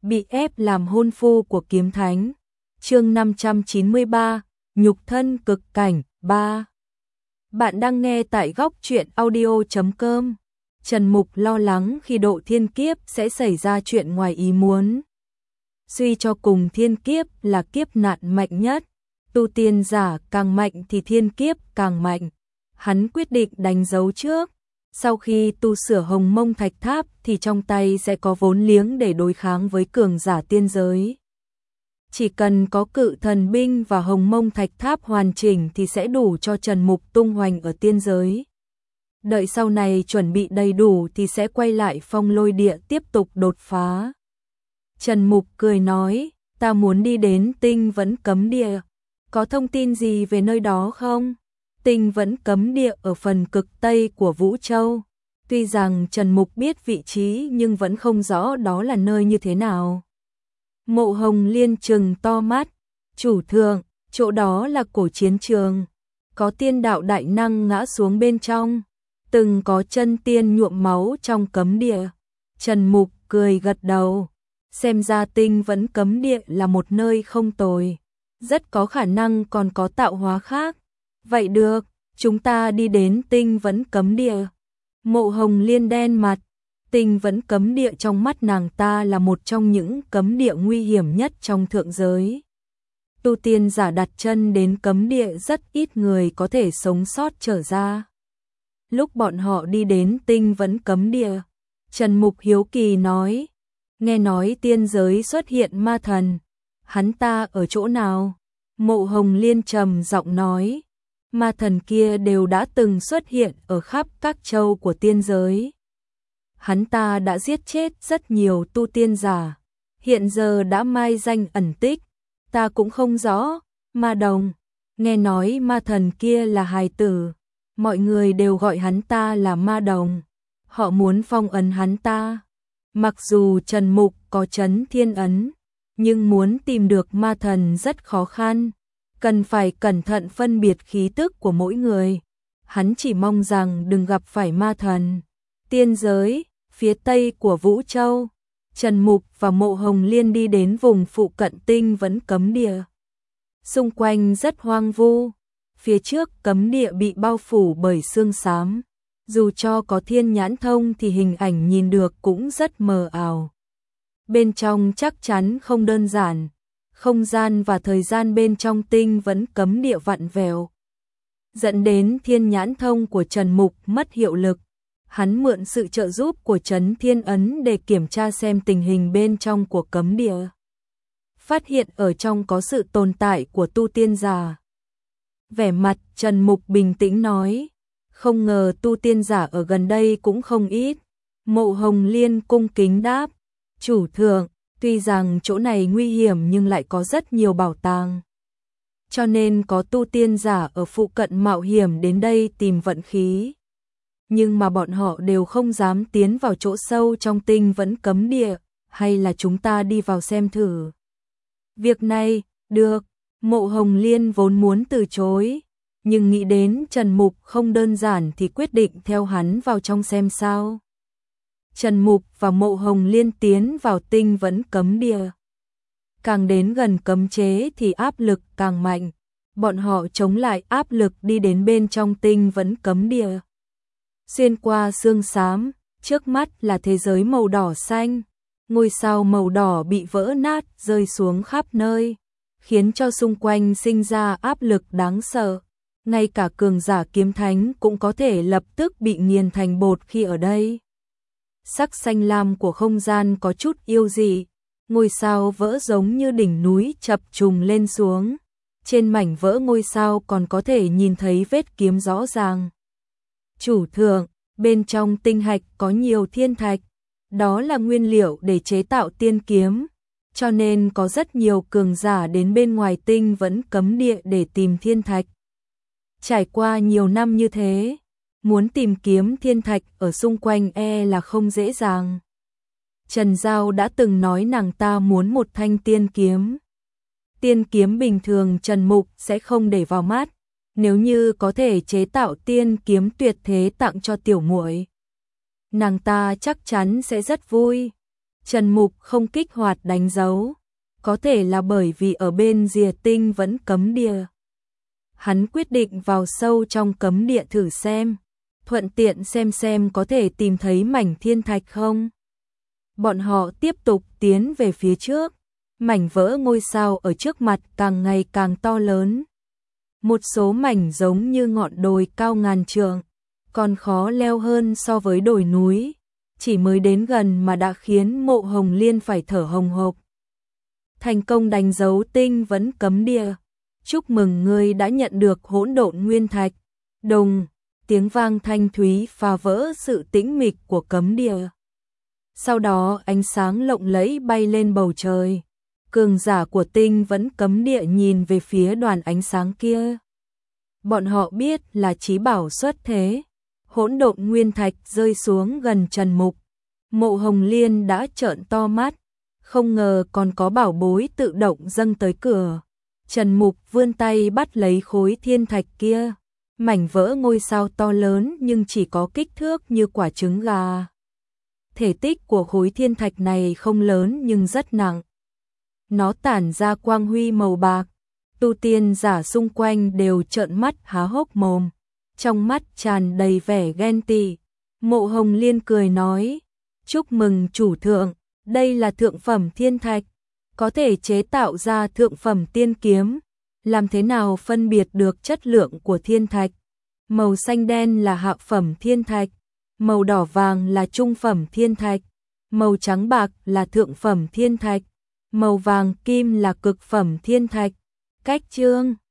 bị ép làm hôn phu của kiếm thánh. Chương 593, nhục thân cực cảnh 3. Bạn đang nghe tại góc truyện audio.com. Trần Mục lo lắng khi độ thiên kiếp sẽ xảy ra chuyện ngoài ý muốn. Suy cho cùng thiên kiếp là kiếp nạn mạnh nhất, tu tiên giả càng mạnh thì thiên kiếp càng mạnh. Hắn quyết định đánh dấu trước, sau khi tu sửa Hồng Mông Thạch Tháp thì trong tay sẽ có vốn liếng để đối kháng với cường giả tiên giới. Chỉ cần có Cự Thần Binh và Hồng Mông Thạch Tháp hoàn chỉnh thì sẽ đủ cho Trần Mục tung hoành ở tiên giới. Đợi sau này chuẩn bị đầy đủ thì sẽ quay lại Phong Lôi Địa tiếp tục đột phá. Trần Mục cười nói, ta muốn đi đến Tinh Vẫn Cấm Địa. Có thông tin gì về nơi đó không? Tinh Vẫn Cấm Địa ở phần cực Tây của Vũ Châu. Tuy rằng Trần Mục biết vị trí nhưng vẫn không rõ đó là nơi như thế nào. Mộ Hồng Liên trừng to mắt, chủ thượng, chỗ đó là cổ chiến trường. Có tiên đạo đại năng ngã xuống bên trong, từng có chân tiên nhuộm máu trong cấm địa. Trần Mục cười gật đầu, xem ra Tinh Vẫn Cấm Địa là một nơi không tồi, rất có khả năng còn có tạo hóa khác. Vậy được, chúng ta đi đến Tinh Vẫn Cấm Địa. Mộ Hồng Liên đen mặt, Tinh Vẫn Cấm Địa trong mắt nàng ta là một trong những cấm địa nguy hiểm nhất trong thượng giới. Tu tiên giả đặt chân đến cấm địa rất ít người có thể sống sót trở ra. Lúc bọn họ đi đến Tinh Vẫn Cấm Địa, Trần Mục hiếu kỳ nói, nghe nói tiên giới xuất hiện ma thần, hắn ta ở chỗ nào? Mộ Hồng Liên trầm giọng nói, ma thần kia đều đã từng xuất hiện ở khắp các châu của tiên giới. Hắn ta đã giết chết rất nhiều tu tiên giả, hiện giờ đã mai danh ẩn tích, ta cũng không rõ. Ma Đồng, nghe nói ma thần kia là hài tử, mọi người đều gọi hắn ta là Ma Đồng, họ muốn phong ấn hắn ta. Mặc dù Trần Mục có trấn thiên ấn, nhưng muốn tìm được ma thần rất khó khăn, cần phải cẩn thận phân biệt khí tức của mỗi người. Hắn chỉ mong rằng đừng gặp phải ma thần. Tiên giới, phía tây của Vũ Châu, Trần Mục và Mộ Hồng Liên đi đến vùng phụ cận Tinh Vẫn Cấm Địa. Xung quanh rất hoang vu, phía trước cấm địa bị bao phủ bởi sương xám. Dù cho có thiên nhãn thông thì hình ảnh nhìn được cũng rất mờ ảo. Bên trong chắc chắn không đơn giản, không gian và thời gian bên trong Tinh Vẫn Cấm Địa vặn vẹo, dẫn đến thiên nhãn thông của Trần Mục mất hiệu lực. Hắn mượn sự trợ giúp của Trấn Thiên Ấn để kiểm tra xem tình hình bên trong của cấm địa. Phát hiện ở trong có sự tồn tại của tu tiên giả. Vẻ mặt Trần Mục bình tĩnh nói, không ngờ tu tiên giả ở gần đây cũng không ít. Mộ Hồng Liên cung kính đáp, chủ thượng, tuy rằng chỗ này nguy hiểm nhưng lại có rất nhiều bảo tàng. Cho nên có tu tiên giả ở phụ cận mạo hiểm đến đây tìm vận khí. Nhưng mà bọn họ đều không dám tiến vào chỗ sâu trong Tinh Vẫn Cấm Địa, hay là chúng ta đi vào xem thử. Việc này, được, Mộ Hồng Liên vốn muốn từ chối, nhưng nghĩ đến Trần Mục không đơn giản thì quyết định theo hắn vào trong xem sao. Trần Mục và Mộ Hồng Liên tiến vào Tinh Vẫn Cấm Địa. Càng đến gần cấm chế thì áp lực càng mạnh, bọn họ chống lại áp lực đi đến bên trong Tinh Vẫn Cấm Địa. Xuyên qua sương xám, trước mắt là thế giới màu đỏ xanh, ngôi sao màu đỏ bị vỡ nát rơi xuống khắp nơi, khiến cho xung quanh sinh ra áp lực đáng sợ. Ngay cả cường giả kiếm thánh cũng có thể lập tức bị nghiền thành bột khi ở đây. Sắc xanh lam của không gian có chút yêu dị, ngôi sao vỡ giống như đỉnh núi chập trùng lên xuống. Trên mảnh vỡ ngôi sao còn có thể nhìn thấy vết kiếm rõ ràng. Chủ thượng, bên trong tinh hạch có nhiều thiên thạch, đó là nguyên liệu để chế tạo tiên kiếm, cho nên có rất nhiều cường giả đến bên ngoài Tinh Vẫn Cấm Địa để tìm thiên thạch. Trải qua nhiều năm như thế, muốn tìm kiếm thiên thạch ở xung quanh là không dễ dàng. Trần Giao đã từng nói nàng ta muốn một thanh tiên kiếm. Tiên kiếm bình thường Trần Mục sẽ không để vào mắt, nếu như có thể chế tạo tiên kiếm tuyệt thế tặng cho tiểu muội, nàng ta chắc chắn sẽ rất vui. Trần Mục không kích hoạt đánh dấu, có thể là bởi vì ở bên rìa tinh vẫn cấm địa. Hắn quyết định vào sâu trong cấm địa thử xem, thuận tiện xem có thể tìm thấy mảnh thiên thạch không. Bọn họ tiếp tục tiến về phía trước, mảnh vỡ ngôi sao ở trước mặt càng ngày càng to lớn. Một số mảnh giống như ngọn đồi cao ngàn trượng, còn khó leo hơn so với đồi núi, chỉ mới đến gần mà đã khiến Mộ Hồng Liên phải thở hồng hộc. Thành công đánh dấu tinh vẫn cấm địa. Chúc mừng ngươi đã nhận được hỗn độn nguyên thạch. Đùng, tiếng vang thanh thúy phá vỡ sự tĩnh mịch của cấm địa. Sau đó ánh sáng lộng lẫy bay lên bầu trời. Cường giả của tinh vẫn cấm địa nhìn về phía đoàn ánh sáng kia. Bọn họ biết là chí bảo xuất thế. Hỗn độn nguyên thạch rơi xuống gần Trần Mục. Mộ Hồng Liên đã trợn to mắt, không ngờ còn có bảo bối tự động dâng tới cửa. Trần Mục vươn tay bắt lấy khối thiên thạch kia, mảnh vỡ ngôi sao to lớn nhưng chỉ có kích thước như quả trứng gà. Thể tích của khối thiên thạch này không lớn nhưng rất nặng. Nó tản ra quang huy màu bạc, tu tiên giả xung quanh đều trợn mắt há hốc mồm, trong mắt tràn đầy vẻ ghen tị. Mộ Hồng Liên cười nói, chúc mừng chủ thượng, đây là thượng phẩm thiên thạch, có thể chế tạo ra thượng phẩm tiên kiếm. Làm thế nào phân biệt được chất lượng của thiên thạch? Màu xanh đen là hạ phẩm thiên thạch, màu đỏ vàng là trung phẩm thiên thạch, màu trắng bạc là thượng phẩm thiên thạch, màu vàng kim là cực phẩm thiên thạch. Cách chương